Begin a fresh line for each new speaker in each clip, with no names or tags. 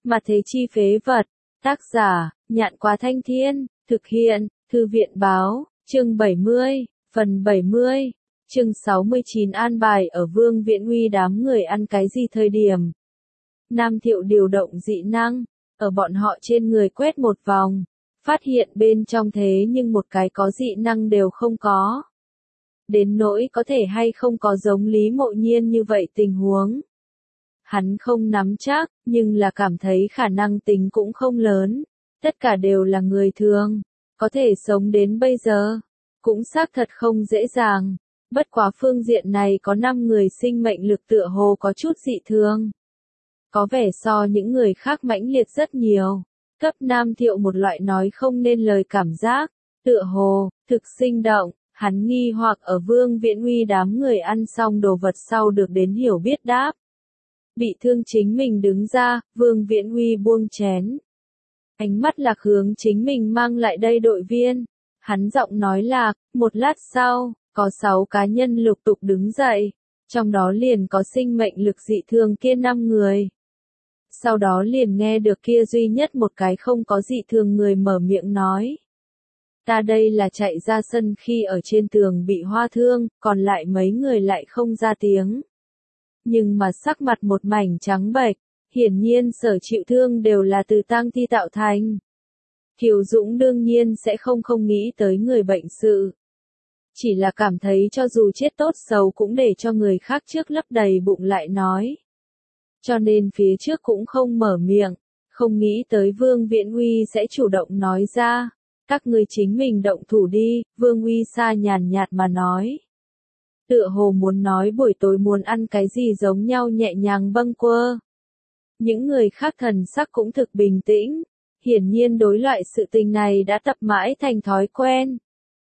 Mà thế chi phế vật. Tác giả, Nhạn Quá Thanh Thiên, thực hiện, Thư viện báo, chương 70, phần 70, chương 69 an bài ở Vương Viễn Uy đám người ăn cái gì thời điểm. Nam Thiệu điều động dị năng, ở bọn họ trên người quét một vòng, phát hiện bên trong thế nhưng một cái có dị năng đều không có. Đến nỗi có thể hay không có giống Lý Mộ Nhiên như vậy tình huống. Hắn không nắm chắc, nhưng là cảm thấy khả năng tính cũng không lớn. Tất cả đều là người thường, có thể sống đến bây giờ. Cũng xác thật không dễ dàng. Bất quá phương diện này có 5 người sinh mệnh lực tựa hồ có chút dị thường. Có vẻ so những người khác mãnh liệt rất nhiều. Cấp Nam Thiệu một loại nói không nên lời cảm giác. Tựa hồ, thực sinh động. Hắn nghi hoặc ở Vương Viễn Uy đám người ăn xong đồ vật sau được đến hiểu biết đáp. Bị thương chính mình đứng ra, Vương Viễn Uy buông chén. Ánh mắt lạc hướng chính mình mang lại đây đội viên. Hắn giọng nói lạc, một lát sau, có 6 cá nhân lục tục đứng dậy. Trong đó liền có sinh mệnh lực dị thường kia 5 người. Sau đó liền nghe được kia duy nhất một cái không có dị thường người mở miệng nói. Ta đây là chạy ra sân khi ở trên tường bị hoa thương, còn lại mấy người lại không ra tiếng. Nhưng mà sắc mặt một mảnh trắng bệch, hiển nhiên sở chịu thương đều là từ tang thi tạo thành. Kiều Dũng đương nhiên sẽ không nghĩ tới người bệnh sự. Chỉ là cảm thấy cho dù chết tốt xấu cũng để cho người khác trước lấp đầy bụng lại nói. Cho nên phía trước cũng không mở miệng, không nghĩ tới Vương Viễn Uy sẽ chủ động nói ra. Các ngươi chính mình động thủ đi, Vương Uy Sa nhàn nhạt mà nói. Tựa hồ muốn nói buổi tối muốn ăn cái gì giống nhau nhẹ nhàng bâng quơ. Những người khác thần sắc cũng thực bình tĩnh, hiển nhiên đối loại sự tình này đã tập mãi thành thói quen.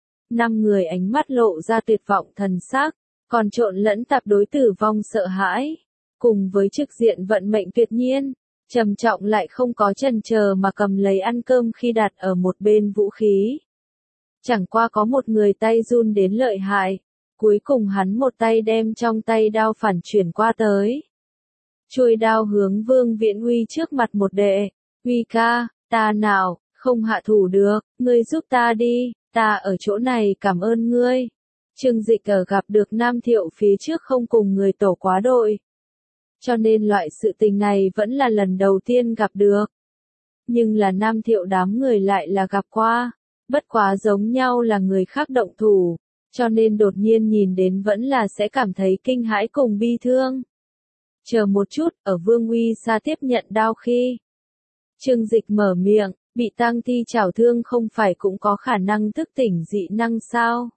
5 người ánh mắt lộ ra tuyệt vọng thần sắc, còn trộn lẫn tạp đối tử vong sợ hãi, cùng với trực diện vận mệnh tuyệt nhiên. Trầm trọng lại không có chần chờ mà cầm lấy ăn cơm khi đặt ở một bên vũ khí. Chẳng qua có một người tay run đến lợi hại, cuối cùng hắn một tay đem trong tay đao phản chuyển qua tới. Chuôi đao hướng Vương Viễn Uy trước mặt một đệ, Uy ca, ta nào, không hạ thủ được, ngươi giúp ta đi, ta ở chỗ này cảm ơn ngươi. Trương Dịch ở gặp được Nam Thiệu phía trước không cùng người tổ quá đội. Cho nên loại sự tình này vẫn là lần đầu tiên gặp được. Nhưng là Nam Thiệu đám người lại là gặp qua, bất quá giống nhau là người khác động thủ, cho nên đột nhiên nhìn đến vẫn là sẽ cảm thấy kinh hãi cùng bi thương. Chờ một chút, ở Vương Uy Sa tiếp nhận đao khi. Trương Dịch mở miệng, bị tang thi chảo thương không phải cũng có khả năng thức tỉnh dị năng sao?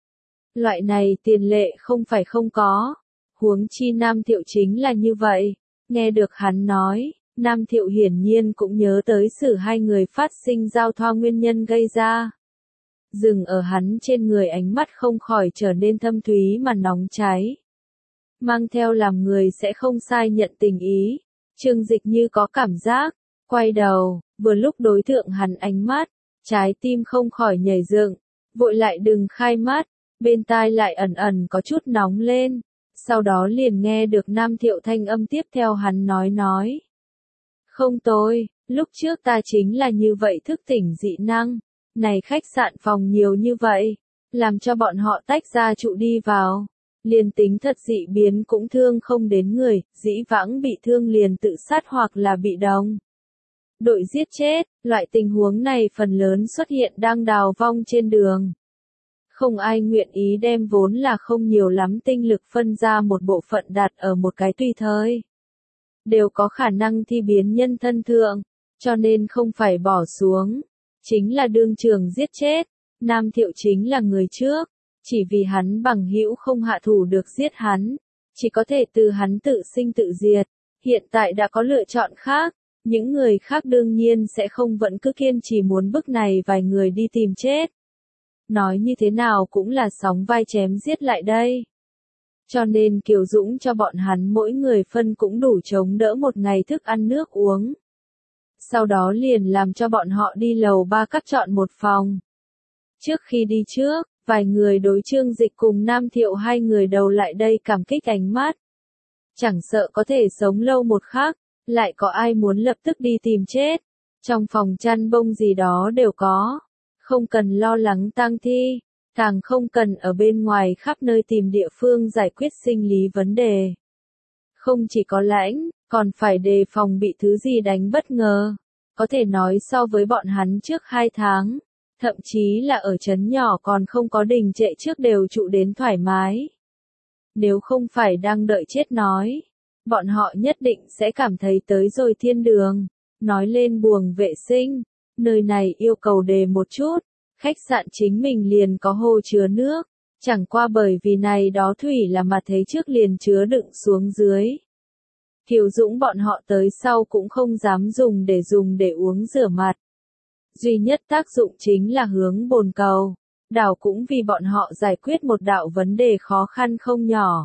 Loại này tiền lệ không phải không có. Huống chi Nam Thiệu chính là như vậy. Nghe được hắn nói, Nam Thiệu hiển nhiên cũng nhớ tới sự hai người phát sinh giao thoa nguyên nhân gây ra. Dừng ở hắn trên người ánh mắt không khỏi trở nên thâm thúy mà nóng cháy. Mang theo làm người sẽ không sai nhận tình ý. Trương Dịch như có cảm giác, quay đầu, vừa lúc đối tượng hắn ánh mắt, trái tim không khỏi nhảy dựng, vội lại đừng khai mắt, bên tai lại ẩn ẩn có chút nóng lên. Sau đó liền nghe được Nam Thiệu thanh âm tiếp theo hắn nói. Không tôi, lúc trước ta chính là như vậy thức tỉnh dị năng. Này khách sạn phòng nhiều như vậy, làm cho bọn họ tách ra trụ đi vào. Liền tính thật dị biến cũng thương không đến người, dĩ vãng bị thương liền tự sát hoặc là bị đồng đội giết chết, loại tình huống này phần lớn xuất hiện đang đào vong trên đường. Không ai nguyện ý đem vốn là không nhiều lắm tinh lực phân ra một bộ phận đặt ở một cái tùy thời. Đều có khả năng thi biến nhân thân thượng, cho nên không phải bỏ xuống. Chính là đương trường giết chết. Nam Thiệu chính là người trước. Chỉ vì hắn bằng hữu không hạ thủ được giết hắn. Chỉ có thể từ hắn tự sinh tự diệt. Hiện tại đã có lựa chọn khác. Những người khác đương nhiên sẽ không vẫn cứ kiên trì muốn bức này vài người đi tìm chết. Nói như thế nào cũng là sóng vai chém giết lại đây. Cho nên Kiều Dũng cho bọn hắn mỗi người phân cũng đủ chống đỡ một ngày thức ăn nước uống. Sau đó liền làm cho bọn họ đi lầu 3 cắt chọn một phòng. Trước khi đi trước, vài người đối Trương Dịch cùng Nam Thiệu hai người đầu lại đây cảm kích ánh mắt. Chẳng sợ có thể sống lâu một khắc, lại có ai muốn lập tức đi tìm chết. Trong phòng chăn bông gì đó đều có. Không cần lo lắng tang thi, càng không cần ở bên ngoài khắp nơi tìm địa phương giải quyết sinh lý vấn đề. Không chỉ có lãnh, còn phải đề phòng bị thứ gì đánh bất ngờ. Có thể nói so với bọn hắn trước 2 tháng, thậm chí là ở trấn nhỏ còn không có đình trệ trước đều trụ đến thoải mái. Nếu không phải đang đợi chết nói, bọn họ nhất định sẽ cảm thấy tới rồi thiên đường. Nói lên buồng vệ sinh, nơi này yêu cầu đề một chút, khách sạn chính mình liền có hồ chứa nước, chẳng qua bởi vì này đó thủy là mà thấy trước liền chứa đựng xuống dưới. Kiều Dũng bọn họ tới sau cũng không dám dùng để uống rửa mặt. Duy nhất tác dụng chính là hướng bồn cầu, đảo cũng vì bọn họ giải quyết một đạo vấn đề khó khăn không nhỏ.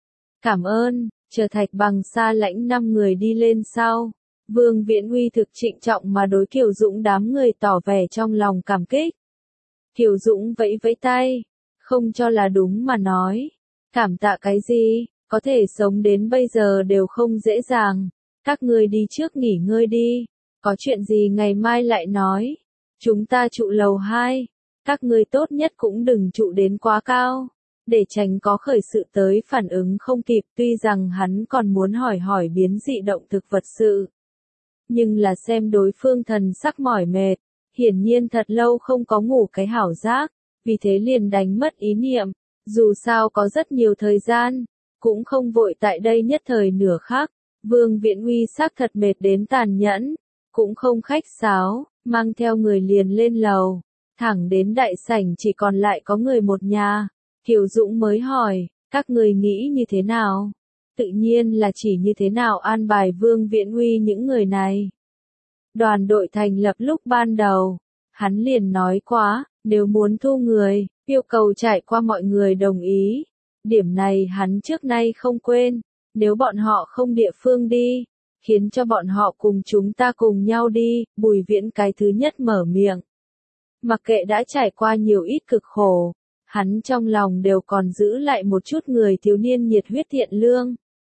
Cảm ơn, chờ Thạch Bằng xa lãnh 5 người đi lên sau. Vương Viễn Uy thực trịnh trọng mà đối Kiều Dũng đám người tỏ vẻ trong lòng cảm kích. Kiều Dũng vẫy vẫy tay, không cho là đúng mà nói. Cảm tạ cái gì, có thể sống đến bây giờ đều không dễ dàng. Các ngươi đi trước nghỉ ngơi đi, có chuyện gì ngày mai lại nói. Chúng ta trụ lầu 2, các ngươi tốt nhất cũng đừng trụ đến quá cao, để tránh có khởi sự tới phản ứng không kịp. Tuy rằng hắn còn muốn hỏi biến dị động thực vật sự. Nhưng là xem đối phương thần sắc mỏi mệt, hiển nhiên thật lâu không có ngủ cái hảo giác, vì thế liền đánh mất ý niệm, dù sao có rất nhiều thời gian, cũng không vội tại đây nhất thời nửa khắc. Vương Viễn Uy xác thật mệt đến tàn nhẫn, cũng không khách sáo, mang theo người liền lên lầu, thẳng đến đại sảnh chỉ còn lại có người một nhà. Kiều Dũng mới hỏi, các người nghĩ như thế nào? Tự nhiên là chỉ như thế nào an bài Vương Viễn Uy những người này. Đoàn đội thành lập lúc ban đầu, hắn liền nói quá, nếu muốn thu người, yêu cầu trải qua mọi người đồng ý. Điểm này hắn trước nay không quên, nếu bọn họ không địa phương đi, khiến cho bọn họ cùng chúng ta cùng nhau đi. Bùi Viễn cái thứ nhất mở miệng. Mặc kệ đã trải qua nhiều ít cực khổ, hắn trong lòng đều còn giữ lại một chút người thiếu niên nhiệt huyết thiện lương.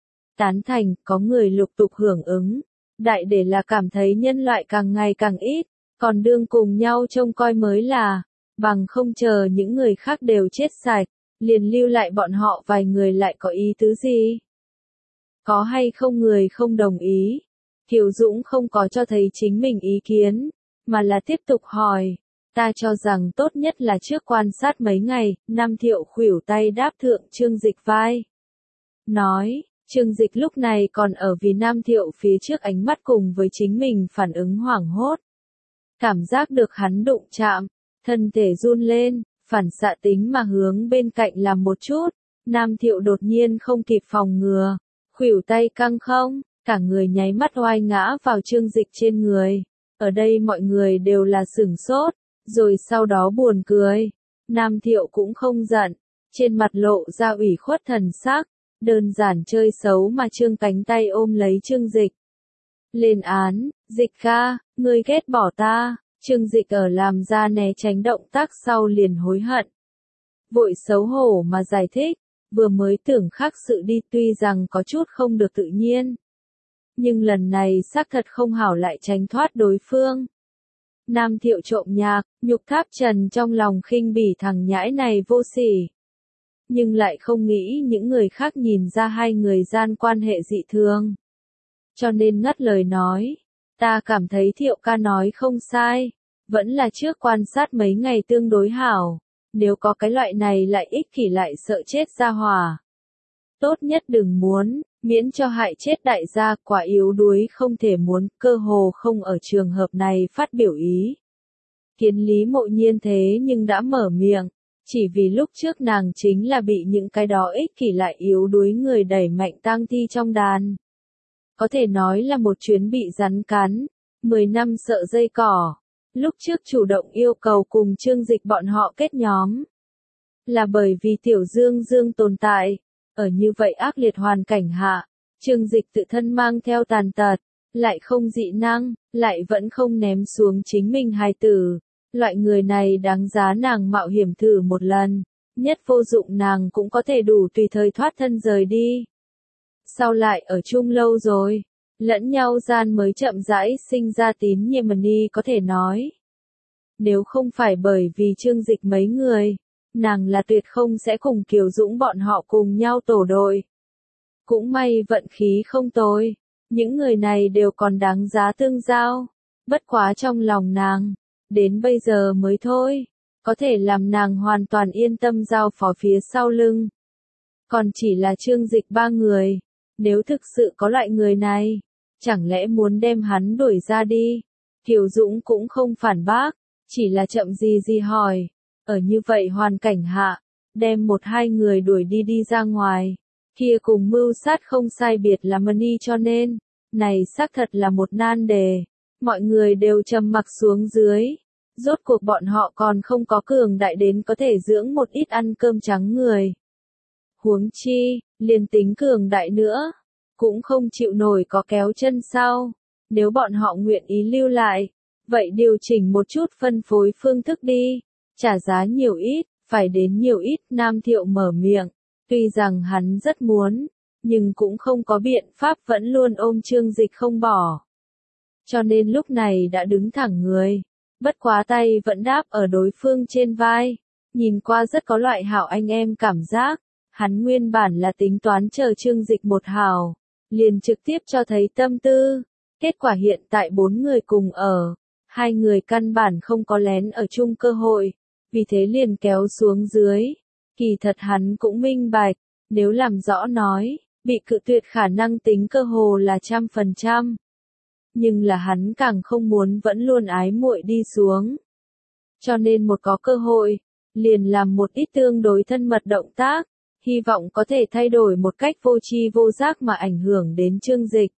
Tán thành, có người lục tục hưởng ứng, đại để là cảm thấy nhân loại càng ngày càng ít, còn đương cùng nhau trông coi mới là, bằng không chờ những người khác đều chết sạch, liền lưu lại bọn họ vài người lại có ý tứ gì? Có hay không người không đồng ý? Kiều Dũng không có cho thấy chính mình ý kiến, mà là tiếp tục hỏi. Ta cho rằng tốt nhất là trước quan sát mấy ngày. Nam Thiệu khuỷu tay đáp thượng Trương Dịch vai. Nói, Trương Dịch lúc này còn ở vì Nam Thiệu phía trước ánh mắt cùng với chính mình phản ứng hoảng hốt. Cảm giác được hắn đụng chạm, thân thể run lên, phản xạ tính mà hướng bên cạnh làm một chút. Nam Thiệu đột nhiên không kịp phòng ngừa, khuỷu tay căng không, cả người nháy mắt oai ngã vào Trương Dịch trên người. Ở đây mọi người đều là sửng sốt, rồi sau đó buồn cười. Nam Thiệu cũng không giận, trên mặt lộ ra ủy khuất thần sắc, đơn giản chơi xấu mà trương cánh tay ôm lấy Trương Dịch. Lên án, Dịch ca, ngươi ghét bỏ ta. Trương Dịch ở làm ra né tránh động tác sau liền hối hận. Vội xấu hổ mà giải thích, vừa mới tưởng khác sự đi, tuy rằng có chút không được tự nhiên. Nhưng lần này xác thật không hảo lại tránh thoát đối phương. Nam Thiệu trộm nhạc, nhục tháp trần trong lòng khinh bỉ thằng nhãi này vô sỉ. Nhưng lại không nghĩ những người khác nhìn ra hai người gian quan hệ dị thường. Cho nên ngắt lời nói, ta cảm thấy Thiệu ca nói không sai, vẫn là trước quan sát mấy ngày tương đối hảo, nếu có cái loại này lại ích kỷ lại sợ chết ra hỏa. Tốt nhất đừng muốn, miễn cho hại chết đại gia. Quả yếu đuối không thể muốn, cơ hồ không ở trường hợp này phát biểu ý kiến. Lý Mộ Nhiên thế nhưng đã mở miệng, chỉ vì lúc trước nàng chính là bị những cái đó ích kỷ lại yếu đuối người đẩy mạnh tang thi trong đàn. Có thể nói là một chuyến bị rắn cắn, 10 năm sợ dây cỏ. Lúc trước chủ động yêu cầu cùng Trương Dịch bọn họ kết nhóm, là bởi vì Tiểu Dương Dương tồn tại. Ở như vậy ác liệt hoàn cảnh hạ, Trương Dịch tự thân mang theo tàn tật, lại không dị năng, lại vẫn không ném xuống chính mình hài tử. Loại người này đáng giá nàng mạo hiểm thử một lần, nhất vô dụng nàng cũng có thể đủ tùy thời thoát thân rời đi. Sau lại ở chung lâu rồi, lẫn nhau gian mới chậm rãi sinh ra Tín Nhiệm Ni có thể nói. Nếu không phải bởi vì Trương Dịch mấy người, nàng là tuyệt không sẽ cùng Kiều Dũng bọn họ cùng nhau tổ đội. Cũng may vận khí không tồi, những người này đều còn đáng giá tương giao, bất quá trong lòng nàng, đến bây giờ mới thôi, có thể làm nàng hoàn toàn yên tâm giao phó phía sau lưng. Còn chỉ là Trương Dịch ba người, nếu thực sự có loại người này, chẳng lẽ muốn đem hắn đuổi ra đi? Kiều Dũng cũng không phản bác, chỉ là chậm gì hỏi, ở như vậy hoàn cảnh hạ, đem một hai người đuổi đi ra ngoài, kia cùng mưu sát không sai biệt là Mani cho nên, này xác thật là một nan đề, mọi người đều trầm mặc xuống dưới, rốt cuộc bọn họ còn không có cường đại đến có thể dưỡng một ít ăn cơm trắng người. Huống chi, liền tính cường đại nữa, cũng không chịu nổi có kéo chân sau, nếu bọn họ nguyện ý lưu lại, vậy điều chỉnh một chút phân phối phương thức đi, trả giá nhiều ít, phải đến nhiều ít. Nam Thiệu mở miệng, tuy rằng hắn rất muốn, nhưng cũng không có biện pháp vẫn luôn ôm Trương Dịch không bỏ. Cho nên lúc này đã đứng thẳng người, bất quá tay vẫn đáp ở đối phương trên vai, nhìn qua rất có loại hảo anh em cảm giác, hắn nguyên bản là tính toán chờ Trương Dịch một hào, liền trực tiếp cho thấy tâm tư, kết quả hiện tại 4 người cùng ở, 2 người căn bản không có lén ở chung cơ hội, vì thế liền kéo xuống dưới, kỳ thật hắn cũng minh bạch, nếu làm rõ nói, bị cự tuyệt khả năng tính cơ hồ là 100%. Nhưng là hắn càng không muốn vẫn luôn ái muội đi xuống. Cho nên một có cơ hội, liền làm một ít tương đối thân mật động tác, hy vọng có thể thay đổi một cách vô tri vô giác mà ảnh hưởng đến Trương Dịch.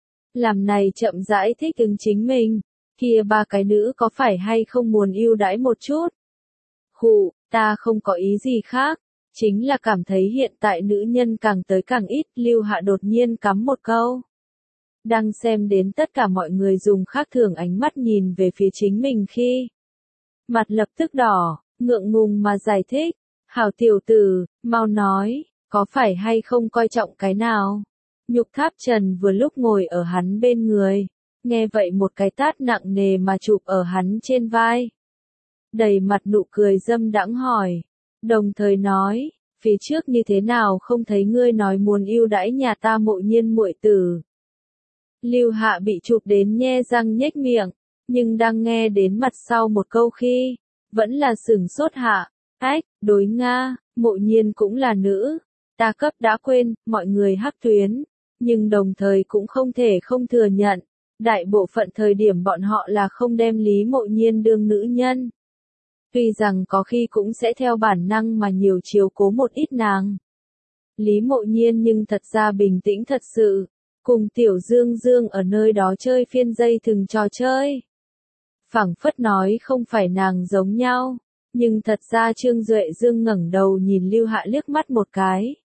Làm này chậm rãi thích ứng chính mình, kia ba cái nữ có phải hay không muốn ưu đãi một chút? Khụ, ta không có ý gì khác, chính là cảm thấy hiện tại nữ nhân càng tới càng ít. Lưu Hạ đột nhiên cắm một câu. Đang xem đến tất cả mọi người dùng khác thường ánh mắt nhìn về phía chính mình khi mặt lập tức đỏ, ngượng ngùng mà giải thích, hảo tiểu tử, mau nói, có phải hay không coi trọng cái nào? Nhục Tháp Trần vừa lúc ngồi ở hắn bên người, nghe vậy một cái tát nặng nề mà chụp ở hắn trên vai. Đầy mặt nụ cười dâm đãng hỏi, đồng thời nói, phía trước như thế nào không thấy ngươi nói muốn ưu đãi nhà ta Mộ Nhiên muội tử. Lưu Hạ bị chụp đến nhe răng nhếch miệng, nhưng đang nghe đến mặt sau một câu khi, vẫn là sửng sốt hạ, ách, đối Nga, Mộ Nhiên cũng là nữ, ta cấp đã quên, mọi người hắc tuyến, nhưng đồng thời cũng không thể không thừa nhận, đại bộ phận thời điểm bọn họ là không đem Lý Mộ Nhiên đương nữ nhân. Tuy rằng có khi cũng sẽ theo bản năng mà nhiều chiếu cố một ít nàng. Lý Mộ Nhiên nhưng thật ra bình tĩnh thật sự, cùng Tiểu Dương Dương ở nơi đó chơi phiên dây thừng trò chơi. Phảng phất nói không phải nàng giống nhau, nhưng thật ra Trương Duệ Dương ngẩng đầu nhìn Lưu Hạ liếc mắt một cái.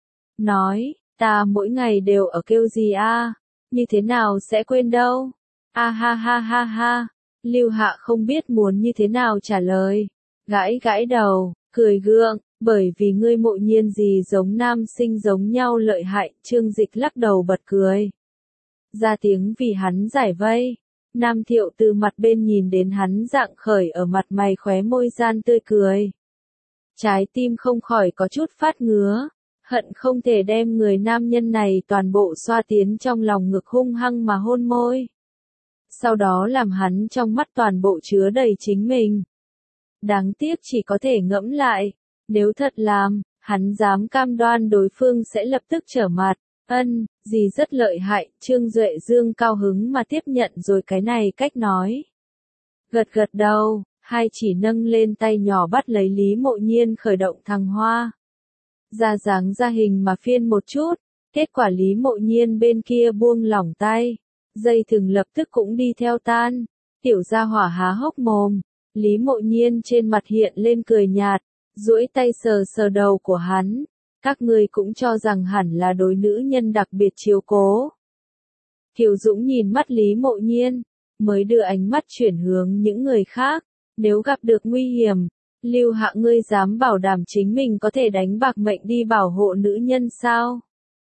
Nói, ta mỗi ngày đều ở kêu gì a, như thế nào sẽ quên đâu? A ha ha ha ha. Lưu Hạ không biết muốn như thế nào trả lời, gãi đầu, cười gượng, bởi vì ngươi Mộ Nhiên gì giống nam sinh giống nhau lợi hại. Trương Dịch lắc đầu bật cười, ra tiếng vì hắn giải vây. Nam Thiệu từ mặt bên nhìn đến hắn dạng khởi ở mặt mày khóe môi gian tươi cười, trái tim không khỏi có chút phát ngứa, hận không thể đem người nam nhân này toàn bộ xoa tiến trong lòng ngực hung hăng mà hôn môi. Sau đó làm hắn trong mắt toàn bộ chứa đầy chính mình. Đáng tiếc chỉ có thể ngẫm lại, nếu thật làm, hắn dám cam đoan đối phương sẽ lập tức trở mặt. Gì rất lợi hại. Trương Duệ Dương cao hứng mà tiếp nhận rồi cái này cách nói. Gật đầu, hai chỉ nâng lên tay nhỏ bắt lấy Lý Mộ Nhiên khởi động thăng hoa. Ra dáng ra hình mà phiên một chút, kết quả Lý Mộ Nhiên bên kia buông lỏng tay. Dây thừng lập tức cũng đi theo tan, tiểu gia hỏa há hốc mồm, Lý Mộ Nhiên trên mặt hiện lên cười nhạt, duỗi tay sờ đầu của hắn, các ngươi cũng cho rằng hẳn là đối nữ nhân đặc biệt chiếu cố. Kiều Dũng nhìn mắt Lý Mộ Nhiên, mới đưa ánh mắt chuyển hướng những người khác, nếu gặp được nguy hiểm, Lưu Hạ ngươi dám bảo đảm chính mình có thể đánh bạc mệnh đi bảo hộ nữ nhân sao?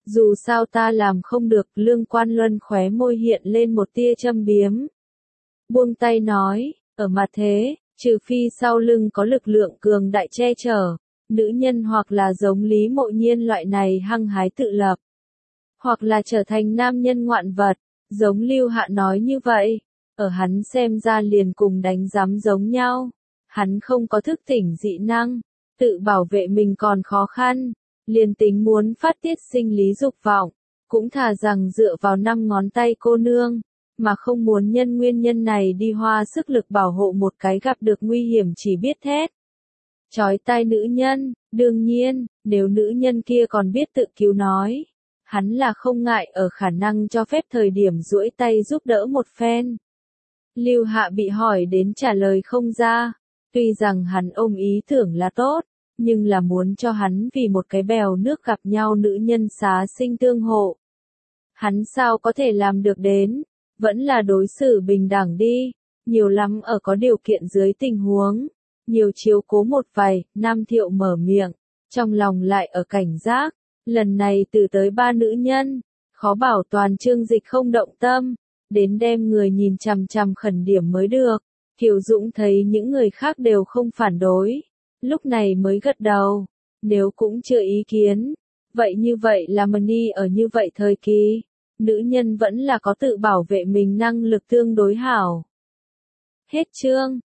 Dù sao ta làm không được, Lương Quan Luân khóe môi hiện lên một tia châm biếm. Buông tay nói, ở mặt thế, trừ phi sau lưng có lực lượng cường đại che chở, nữ nhân hoặc là giống Lý Mộ Nhiên loại này hăng hái tự lập, hoặc là trở thành nam nhân ngoạn vật, giống Lưu Hạ nói như vậy, ở hắn xem ra liền cùng đánh giám giống nhau. Hắn không có thức tỉnh dị năng, tự bảo vệ mình còn khó khăn, liền tính muốn phát tiết sinh lý dục vọng, cũng thà rằng dựa vào 5 ngón tay cô nương, mà không muốn nhân nguyên nhân này đi hoa sức lực bảo hộ một cái gặp được nguy hiểm chỉ biết thét. Chói tai nữ nhân, đương nhiên, nếu nữ nhân kia còn biết tự cứu nói, hắn là không ngại ở khả năng cho phép thời điểm duỗi tay giúp đỡ một phen. Lưu Hạ bị hỏi đến trả lời không ra, tuy rằng hắn ôm ý tưởng là tốt, nhưng là muốn cho hắn vì một cái bèo nước gặp nhau nữ nhân xá sinh tương hộ. Hắn sao có thể làm được đến, vẫn là đối xử bình đẳng đi, nhiều lắm ở có điều kiện dưới tình huống, nhiều chiếu cố một vài. Nam Thiệu mở miệng, trong lòng lại ở cảnh giác, lần này từ tới 3 nữ nhân, khó bảo toàn Trương Dịch không động tâm, đến đem người nhìn chằm chằm khẩn điểm mới được. Kiều Dũng thấy những người khác đều không phản đối, lúc này mới gật đầu, nếu cũng chưa ý kiến, vậy như vậy là Mani ở như vậy thời kỳ, nữ nhân vẫn là có tự bảo vệ mình năng lực tương đối hảo. Hết chương.